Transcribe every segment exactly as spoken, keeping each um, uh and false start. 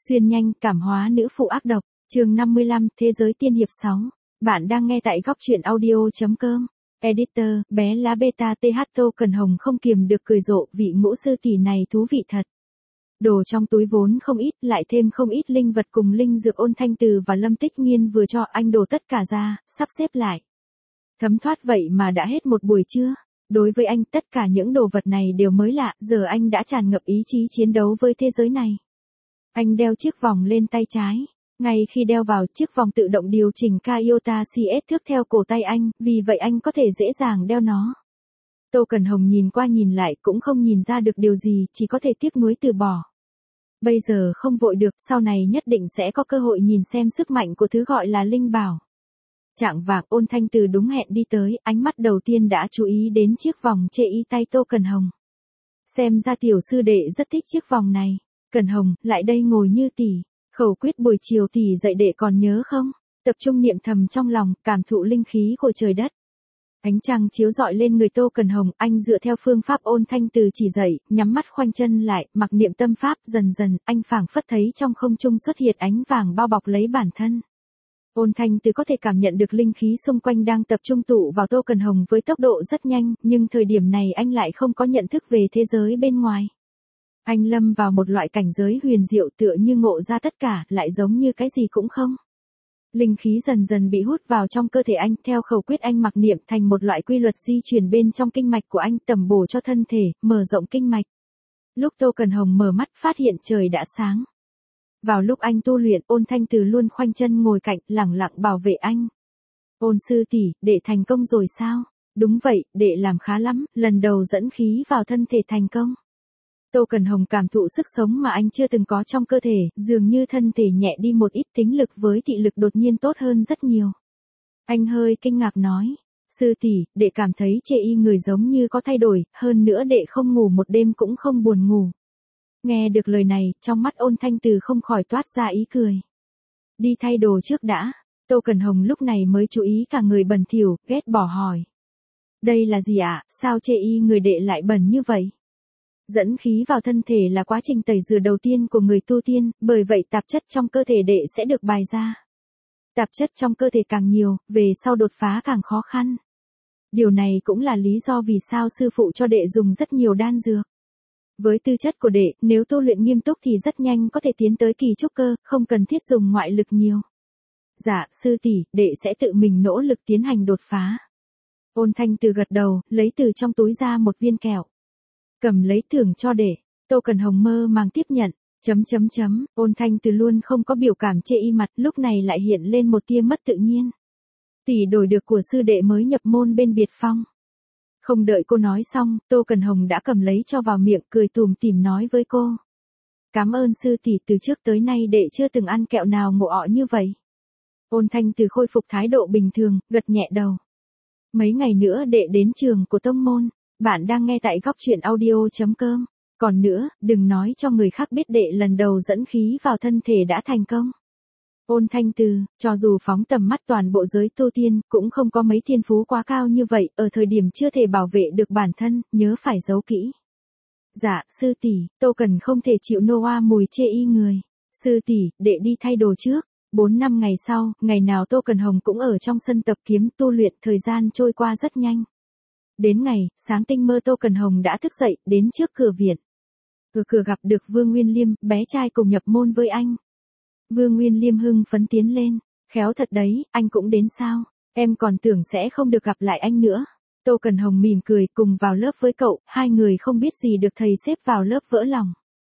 Xuyên nhanh, cảm hóa nữ phụ ác độc, chương năm mươi lăm, Thế giới tiên hiệp sáu. Bạn đang nghe tại góc truyện audio.com. Editor, bé lá beta tê hát Tô Cần Hồng không kiềm được cười rộ, vị ngũ sư tỷ này thú vị thật. Đồ trong túi vốn không ít, lại thêm không ít linh vật cùng linh dược Ôn Thanh Từ và Lâm Tích Nghiên vừa cho anh đổ tất cả ra, sắp xếp lại. Thấm thoát vậy mà đã hết một buổi trưa. Đối với anh, tất cả những đồ vật này đều mới lạ, giờ anh đã tràn ngập ý chí chiến đấu với thế giới này. Anh đeo chiếc vòng lên tay trái. Ngay khi đeo vào, chiếc vòng tự động điều chỉnh Kaiota xê ét thước theo cổ tay anh, vì vậy anh có thể dễ dàng đeo nó. Tô Cần Hồng nhìn qua nhìn lại cũng không nhìn ra được điều gì, chỉ có thể tiếc nuối từ bỏ. Bây giờ không vội được, sau này nhất định sẽ có cơ hội nhìn xem sức mạnh của thứ gọi là linh bảo. Chạng vạng, Ôn Thanh Từ đúng hẹn đi tới, ánh mắt đầu tiên đã chú ý đến chiếc vòng chê y tay Tô Cần Hồng. Xem ra tiểu sư đệ rất thích chiếc vòng này. Cần Hồng, lại đây ngồi như tỷ. Khẩu quyết buổi chiều tỷ dạy đệ còn nhớ không? Tập trung niệm thầm trong lòng, cảm thụ linh khí của trời đất. Ánh trăng chiếu rọi lên người Tô Cần Hồng, anh dựa theo phương pháp Ôn Thanh Từ chỉ dạy, nhắm mắt khoanh chân lại, mặc niệm tâm pháp, dần dần, anh phảng phất thấy trong không trung xuất hiện ánh vàng bao bọc lấy bản thân. Ôn Thanh Từ có thể cảm nhận được linh khí xung quanh đang tập trung tụ vào Tô Cần Hồng với tốc độ rất nhanh, nhưng thời điểm này anh lại không có nhận thức về thế giới bên ngoài. Anh lâm vào một loại cảnh giới huyền diệu, tựa như ngộ ra tất cả, lại giống như cái gì cũng không. Linh khí dần dần bị hút vào trong cơ thể anh, theo khẩu quyết anh mặc niệm thành một loại quy luật di chuyển bên trong kinh mạch của anh, tầm bổ cho thân thể, mở rộng kinh mạch. Lúc Tô Cần Hồng mở mắt phát hiện trời đã sáng. Vào lúc anh tu luyện, Ôn Thanh Từ luôn khoanh chân ngồi cạnh, lẳng lặng bảo vệ anh. Ôn sư tỷ, đệ thành công rồi sao? Đúng vậy, đệ làm khá lắm, lần đầu dẫn khí vào thân thể thành công. Tô Cần Hồng cảm thụ sức sống mà anh chưa từng có trong cơ thể, dường như thân thể nhẹ đi một ít, tính lực với thị lực đột nhiên tốt hơn rất nhiều. Anh hơi kinh ngạc nói, sư tỷ, đệ cảm thấy chê y người giống như có thay đổi, hơn nữa đệ không ngủ một đêm cũng không buồn ngủ. Nghe được lời này, trong mắt Ôn Thanh Từ không khỏi toát ra ý cười. Đi thay đồ trước đã. Tô Cần Hồng lúc này mới chú ý cả người bẩn thỉu, ghét bỏ hỏi. Đây là gì ạ, à? Sao chê y người đệ lại bẩn như vậy? Dẫn khí vào thân thể là quá trình tẩy rửa đầu tiên của người tu tiên, bởi vậy tạp chất trong cơ thể đệ sẽ được bài ra. Tạp chất trong cơ thể càng nhiều, về sau đột phá càng khó khăn. Điều này cũng là lý do vì sao sư phụ cho đệ dùng rất nhiều đan dược. Với tư chất của đệ, nếu tu luyện nghiêm túc thì rất nhanh có thể tiến tới kỳ trúc cơ, không cần thiết dùng ngoại lực nhiều. Dạ, sư tỷ, đệ sẽ tự mình nỗ lực tiến hành đột phá. Ôn Thanh Từ gật đầu, lấy từ trong túi ra một viên kẹo. Cầm lấy thưởng cho đệ. Tô Cần Hồng mơ màng tiếp nhận. Chấm chấm chấm, Ôn Thanh Từ luôn không có biểu cảm chê y mặt, lúc này lại hiện lên một tia mất tự nhiên. Tỷ đổi được của sư đệ mới nhập môn bên Biệt Phong. Không đợi cô nói xong, Tô Cần Hồng đã cầm lấy cho vào miệng, cười tủm tỉm nói với cô. Cảm ơn sư tỷ, từ trước tới nay đệ chưa từng ăn kẹo nào ngộ ọ như vậy. Ôn Thanh Từ khôi phục thái độ bình thường, gật nhẹ đầu. Mấy ngày nữa đệ đến trường của tông môn. Bạn đang nghe tại góc truyện audio.com. Còn nữa, đừng nói cho người khác biết đệ lần đầu dẫn khí vào thân thể đã thành công. Ôn Thanh Từ, cho dù phóng tầm mắt toàn bộ giới tu tiên, cũng không có mấy thiên phú quá cao như vậy, ở thời điểm chưa thể bảo vệ được bản thân, nhớ phải giấu kỹ. Dạ, sư tỷ, Tô Cần không thể chịu Noa mùi chê y người. Sư tỷ, đệ đi thay đồ trước. Bốn năm ngày sau, ngày nào Tô Cần Hồng cũng ở trong sân tập kiếm tu luyện, thời gian trôi qua rất nhanh. Đến ngày, sáng tinh mơ Tô Cần Hồng đã thức dậy, đến trước cửa viện. Ở cửa gặp được Vương Nguyên Liêm, bé trai cùng nhập môn với anh. Vương Nguyên Liêm hưng phấn tiến lên. Khéo thật đấy, anh cũng đến sao? Em còn tưởng sẽ không được gặp lại anh nữa. Tô Cần Hồng mỉm cười, cùng vào lớp với cậu, hai người không biết gì được thầy xếp vào lớp vỡ lòng.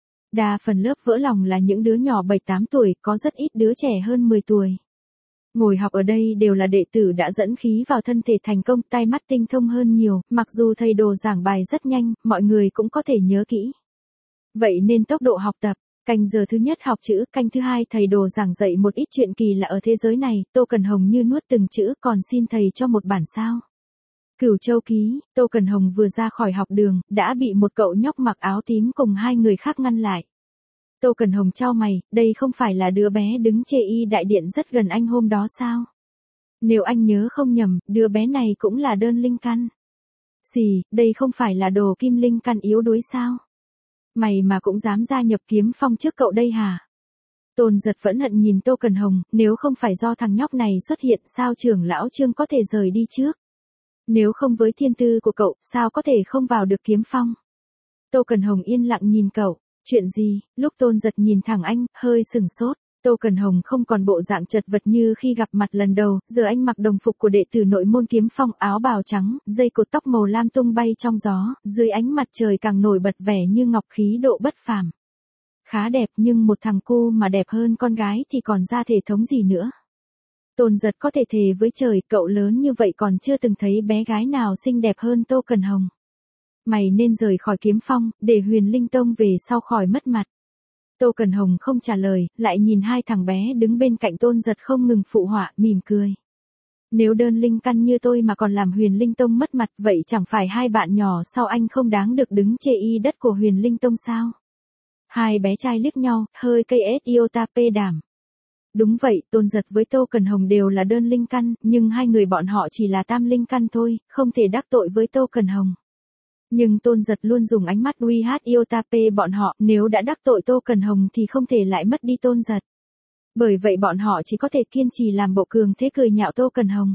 Đa phần lớp vỡ lòng là những đứa nhỏ bảy tám tuổi, có rất ít đứa trẻ hơn mười tuổi. Ngồi học ở đây đều là đệ tử đã dẫn khí vào thân thể thành công, tai mắt tinh thông hơn nhiều, mặc dù thầy đồ giảng bài rất nhanh, mọi người cũng có thể nhớ kỹ. Vậy nên tốc độ học tập, canh giờ thứ nhất học chữ, canh thứ hai thầy đồ giảng dạy một ít chuyện kỳ lạ ở thế giới này, Tô Cần Hồng như nuốt từng chữ, còn xin thầy cho một bản sao. Cửu Châu Ký, Tô Cần Hồng vừa ra khỏi học đường, đã bị một cậu nhóc mặc áo tím cùng hai người khác ngăn lại. Tô Cần Hồng chau mày, đây không phải là đứa bé đứng chê y đại điện rất gần anh hôm đó sao? Nếu anh nhớ không nhầm, đứa bé này cũng là đơn linh căn. Xì, đây không phải là đồ kim linh căn yếu đuối sao? Mày mà cũng dám gia nhập kiếm phong trước cậu đây hả? Tôn Giật vẫn hận nhìn Tô Cần Hồng, nếu không phải do thằng nhóc này xuất hiện sao trưởng lão Trương có thể rời đi trước. Nếu không với thiên tư của cậu, sao có thể không vào được kiếm phong. Tô Cần Hồng yên lặng nhìn cậu, chuyện gì, lúc Tôn Giật nhìn thẳng anh, hơi sừng sốt. Tô Cần Hồng không còn bộ dạng chật vật như khi gặp mặt lần đầu, giờ anh mặc đồng phục của đệ tử nội môn kiếm phong, áo bào trắng, dây cột tóc màu lam tung bay trong gió, dưới ánh mặt trời càng nổi bật vẻ như ngọc khí độ bất phàm. Khá đẹp nhưng một thằng cu mà đẹp hơn con gái thì còn ra thể thống gì nữa. Tôn Giật có thể thề với trời, cậu lớn như vậy còn chưa từng thấy bé gái nào xinh đẹp hơn Tô Cần Hồng. Mày nên rời khỏi kiếm phong, để Huyền Linh Tông về sau khỏi mất mặt. Tô Cần Hồng không trả lời, lại nhìn hai thằng bé đứng bên cạnh Tôn Giật không ngừng phụ họa, mỉm cười. Nếu đơn linh căn như tôi mà còn làm Huyền Linh Tông mất mặt, vậy chẳng phải hai bạn nhỏ sau anh không đáng được đứng chê y đất của Huyền Linh Tông sao? Hai bé trai liếc nhau, hơi cây ét iota pê đảm. Đúng vậy, Tôn Giật với Tô Cần Hồng đều là đơn linh căn, nhưng hai người bọn họ chỉ là tam linh căn thôi, không thể đắc tội với Tô Cần Hồng. Nhưng Tôn Giật luôn dùng ánh mắt uy hát iota pê bọn họ, nếu đã đắc tội Tô Cần Hồng thì không thể lại mất đi Tôn Giật. Bởi vậy bọn họ chỉ có thể kiên trì làm bộ cường thế cười nhạo Tô Cần Hồng.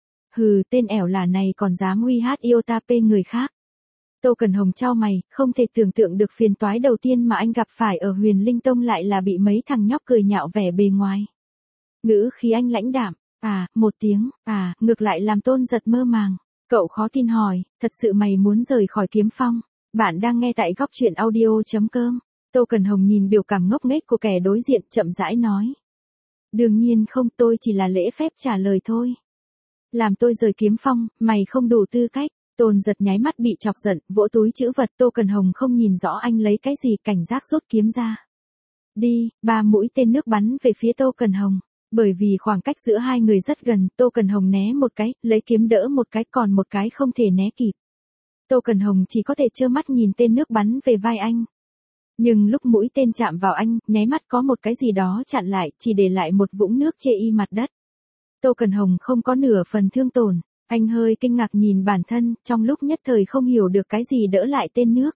Hừ, tên ẻo lả này còn dám uy hát iota pê người khác. Tô Cần Hồng chau mày, không thể tưởng tượng được phiền toái đầu tiên mà anh gặp phải ở Huyền Linh Tông lại là bị mấy thằng nhóc cười nhạo vẻ bề ngoài. Ngữ khí anh lãnh đạm, à, một tiếng, à, ngược lại làm Tôn Giật mơ màng. Cậu khó tin hỏi, thật sự mày muốn rời khỏi kiếm phong? Bạn đang nghe tại góc truyện audio chấm com. Tô Cần Hồng nhìn biểu cảm ngốc nghếch của kẻ đối diện, chậm rãi nói. Đương nhiên không, tôi chỉ là lễ phép trả lời thôi. Làm tôi rời kiếm phong, mày không đủ tư cách. Tôn Giật nháy mắt bị chọc giận, vỗ túi trữ vật. Tô Cần Hồng không nhìn rõ anh lấy cái gì, cảnh giác rút kiếm ra. Đi, ba mũi tên nước bắn về phía Tô Cần Hồng. Bởi vì khoảng cách giữa hai người rất gần, Tô Cần Hồng né một cái, lấy kiếm đỡ một cái, còn một cái không thể né kịp. Tô Cần Hồng chỉ có thể trơ mắt nhìn tên nước bắn về vai anh. Nhưng lúc mũi tên chạm vào anh, nháy mắt có một cái gì đó chặn lại, chỉ để lại một vũng nước chê y mặt đất. Tô Cần Hồng không có nửa phần thương tổn. Anh hơi kinh ngạc nhìn bản thân, trong lúc nhất thời không hiểu được cái gì đỡ lại tên nước.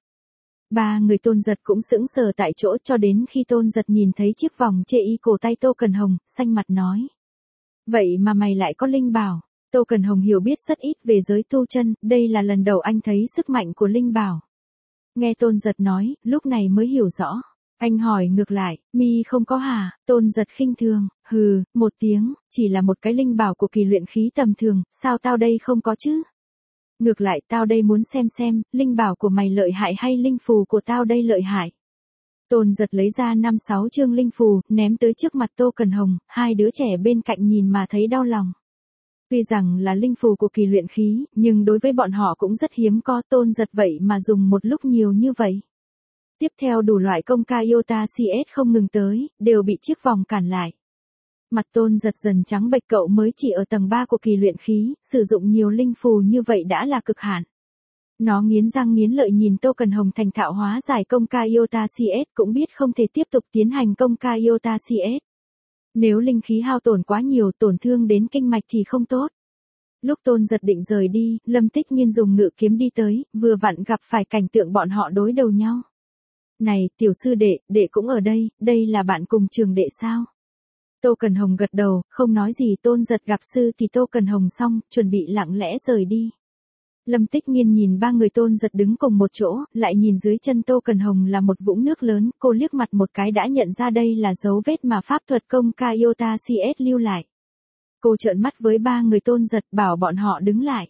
Ba người Tôn Giật cũng sững sờ tại chỗ cho đến khi Tôn Giật nhìn thấy chiếc vòng chê y cổ tay Tô Cần Hồng, xanh mặt nói. Vậy mà mày lại có linh bảo. Tô Cần Hồng hiểu biết rất ít về giới tu chân, đây là lần đầu anh thấy sức mạnh của linh bảo. Nghe Tôn Giật nói, lúc này mới hiểu rõ. Anh hỏi ngược lại, mi không có hả? Tôn Giật khinh thường, hừ, một tiếng, chỉ là một cái linh bảo của kỳ luyện khí tầm thường, sao tao đây không có chứ? Ngược lại tao đây muốn xem xem, linh bảo của mày lợi hại hay linh phù của tao đây lợi hại. Tôn Giật lấy ra năm sáu chương linh phù, ném tới trước mặt Tô Cần Hồng, hai đứa trẻ bên cạnh nhìn mà thấy đau lòng. Tuy rằng là linh phù của kỳ luyện khí, nhưng đối với bọn họ cũng rất hiếm có. Tôn Giật vậy mà dùng một lúc nhiều như vậy. Tiếp theo đủ loại công ca iota xê ét không ngừng tới, đều bị chiếc vòng cản lại. Mặt Tôn Giật dần trắng bệch, cậu mới chỉ ở tầng ba của kỳ luyện khí, sử dụng nhiều linh phù như vậy đã là cực hạn. Nó nghiến răng nghiến lợi nhìn Tô Cần Hồng thành thạo hóa giải công ca iota xê ét, cũng biết không thể tiếp tục tiến hành công ca iota xê ét. Nếu linh khí hao tổn quá nhiều, tổn thương đến kinh mạch thì không tốt. Lúc Tôn Giật định rời đi, Lâm Tích Nghiên dùng ngự kiếm đi tới, vừa vặn gặp phải cảnh tượng bọn họ đối đầu nhau. Này, tiểu sư đệ, đệ cũng ở đây, đây là bạn cùng trường đệ sao? Tô Cần Hồng gật đầu, không nói gì. Tôn Giật gặp sư thì Tô Cần Hồng xong, chuẩn bị lặng lẽ rời đi. Lâm Tích Nghiên nhìn ba người Tôn Giật đứng cùng một chỗ, lại nhìn dưới chân Tô Cần Hồng là một vũng nước lớn, cô liếc mặt một cái đã nhận ra đây là dấu vết mà pháp thuật công ca iota xê ét lưu lại. Cô trợn mắt với ba người Tôn Giật, bảo bọn họ đứng lại.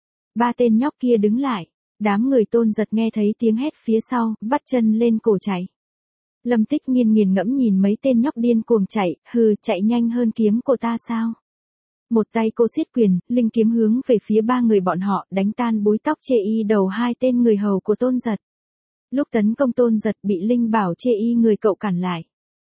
Ba tên nhóc kia đứng lại. Đám người Tôn Giật nghe thấy tiếng hét phía sau, vắt chân lên cổ chạy. Lâm Tích Nghiên nghiền ngẫm nhìn mấy tên nhóc điên cuồng chạy, hừ, chạy nhanh hơn kiếm của ta sao? Một tay cô siết quyền, linh kiếm hướng về phía ba người bọn họ, đánh tan búi tóc chê y đầu hai tên người hầu của Tôn Giật. Lúc tấn công Tôn Giật bị linh bảo chê y người cậu cản lại.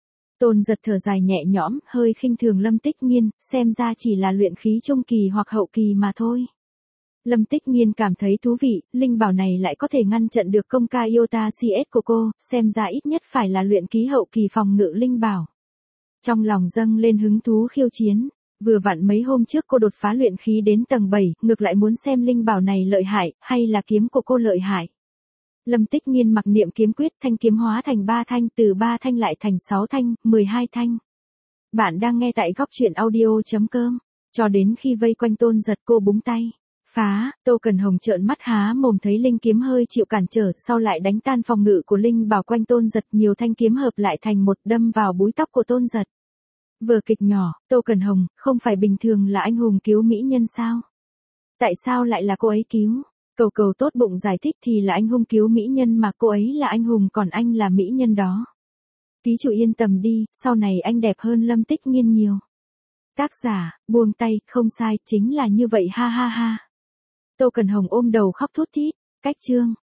Tôn Giật thở dài nhẹ nhõm, hơi khinh thường Lâm Tích Nghiên, xem ra chỉ là luyện khí trung kỳ hoặc hậu kỳ mà thôi. Lâm Tích Nghiên cảm thấy thú vị, linh bảo này lại có thể ngăn chặn được công ca iota xê ét của cô, xem ra ít nhất phải là luyện khí hậu kỳ phòng ngự linh bảo. Trong lòng dâng lên hứng thú khiêu chiến, vừa vặn mấy hôm trước cô đột phá luyện khí đến tầng bảy, ngược lại muốn xem linh bảo này lợi hại, hay là kiếm của cô lợi hại. Lâm Tích Nghiên mặc niệm kiếm quyết, thanh kiếm hóa thành ba thanh, từ ba thanh lại thành sáu thanh, mười hai thanh. Bạn đang nghe tại góc truyện audio.com. Cho đến khi vây quanh Tôn Giật cô búng tay. Phá, Tô Cần Hồng trợn mắt há mồm thấy linh kiếm hơi chịu cản trở, sau lại đánh tan phòng ngự của linh bảo quanh Tôn Giật, nhiều thanh kiếm hợp lại thành một, đâm vào búi tóc của Tôn Giật. Vừa kịch nhỏ, Tô Cần Hồng, không phải bình thường là anh hùng cứu mỹ nhân sao? Tại sao lại là cô ấy cứu? Cầu Cầu tốt bụng giải thích thì là anh hùng cứu mỹ nhân mà cô ấy là anh hùng còn anh là mỹ nhân đó. Ký chủ yên tâm đi, sau này anh đẹp hơn Lâm Tích Nghiên nhiều. Tác giả, buông tay, không sai, chính là như vậy ha ha ha. Tô Cần Hồng ôm đầu khóc thút thít. Cách chương.